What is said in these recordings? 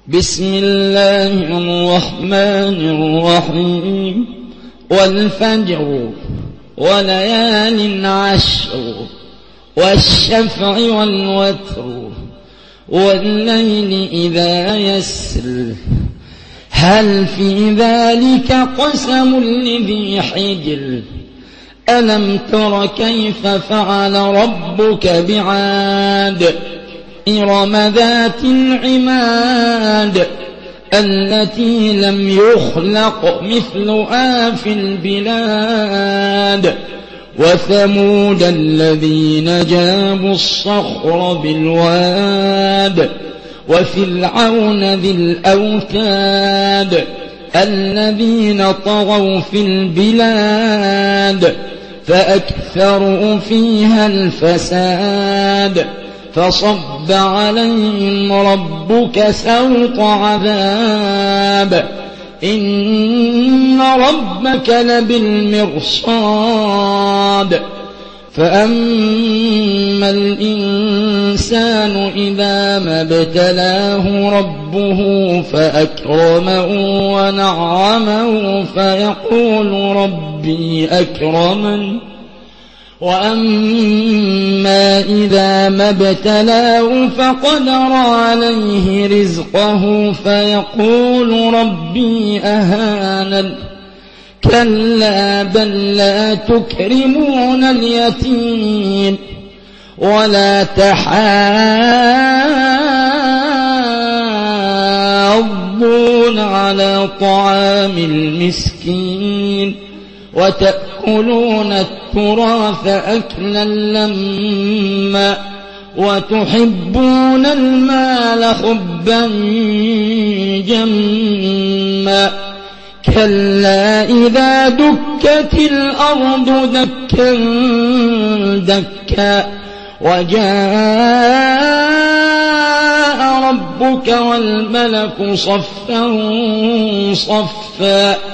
بسم الله الرحمن الرحيم والفجر وليال عشر والشفع والوتر والليل إذا يسر هل في ذلك قسم لذي حجر ألم تر كيف فعل ربك بعاد إرم ذات العماد التي لم يخلق مثلها في البلاد وثمود الذين جابوا الصخر بالواد وفرعون ذي الأوتاد الذين طغوا في البلاد فأكثروا فيها الفساد فصب عليهم ربك سوط عذاب إن ربك لبالمرصاد فأما الإنسان إذا ما ابتلاه ربه فأكرمه ونعمه فيقول ربي أكرمن وأما إذا ما ابتلاه فقدر عليه رزقه فيقول ربي أهانن كلا بل لا تكرمون اليتيم ولا تحاضون على طعام المسكين وتأكلون التراث أكلا لما وتحبون المال حبا جما كلا إذا دكت الأرض دكا دكا وجاء ربك والملك صفا صفا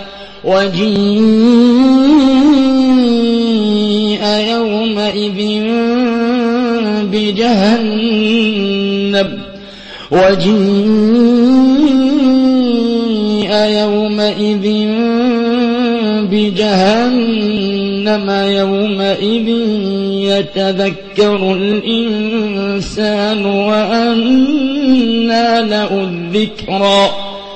وجيء يومئذ بجهنم يومئذ يتذكر الإنسان وأنى له الذكرى